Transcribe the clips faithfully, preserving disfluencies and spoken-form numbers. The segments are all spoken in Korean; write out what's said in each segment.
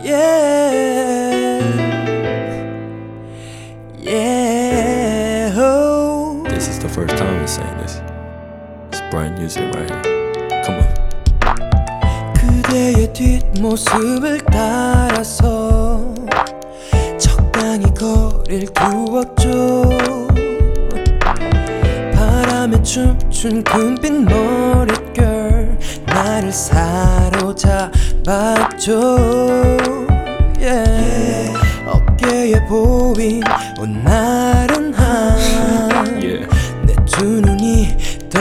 Yeah, yeah. Oh. This is the first time we're saying this. It's brand music right here. Come on. 그대의 뒷모습을 따라서 적당히 거리를 두었죠. 바람에 춤춘 금빛 머릿결 나를 사로잡았죠. yeah. 어깨에 보인 온나른한 yeah. 내 두 눈이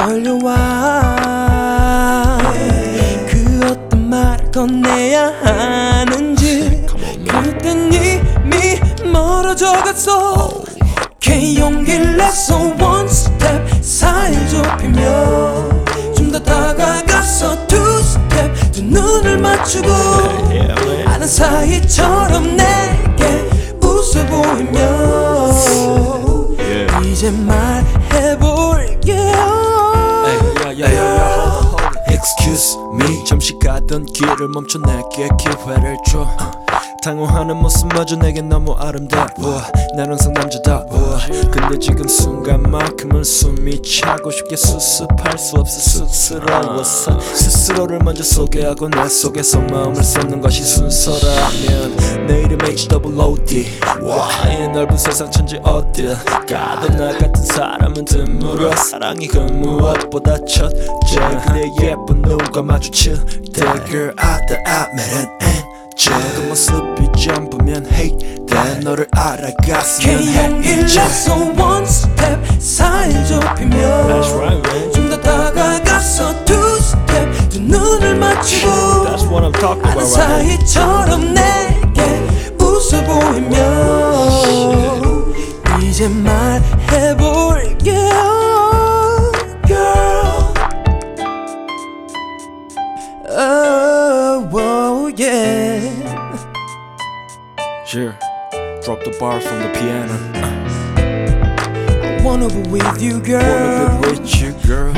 떨려와 yeah. 그 어떤 말을 건네야 하는지 그땐 이미 멀어져 갔어. K 용기를 내서 one step 사이 좁히며 좀 더 다가가서 two step 두 눈을 맞추고 아는 사이처럼 내게 웃어 보이며 이제 말해볼게요. Excuse me 잠시 가던 길을 멈춰 내게 기회를 줘. 당황하는 모습마저 내겐 너무 아름다워. 난 항상 남자다워. 근데 지금 순간만큼은 숨이 차고 쉽게 수습할 수 없어 쑥스러워서 스스로를 먼저 소개하고 내 속에서 마음을 쏟는 것이 순서라면 내 이름 H O O D 이 넓은 세상 천지 어딜 가도 나 같은 사람은 드물어. 사랑이 그 무엇보다 첫째 그대 예쁜 눈과 마주칠 때 Girl I the I met an 그 모습이 전부면 hate 때 너를 알아갔으면 해. 용기를 내서 one step 사이 좁히며 좀 더 다가가서 two step 두 눈을 맞추고 아는 사이처럼 내게 웃어 보이며 이제 말해볼게요. Girl oh, oh yeah. Sure, drop the bar from the piano. I wanna be with you, girl. Wanna be with you, girl.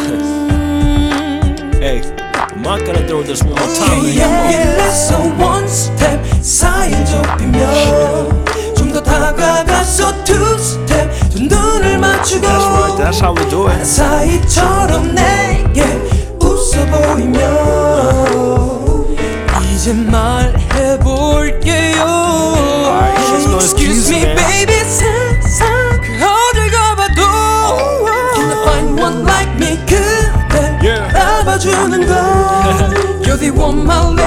Hey, I'm not gonna throw this one more time. 용기를 내서 one step 사이 좁히며 좀 더 다가가서 two step 두 눈을 맞추고 That's right, that's how we do it. 사이처럼 내게 웃어 보이며 이제 말해볼게요. Excuse me baby 세상 그 어딜 가봐도 Can I find one like me 그대 알아봐주는 걸 You're the one my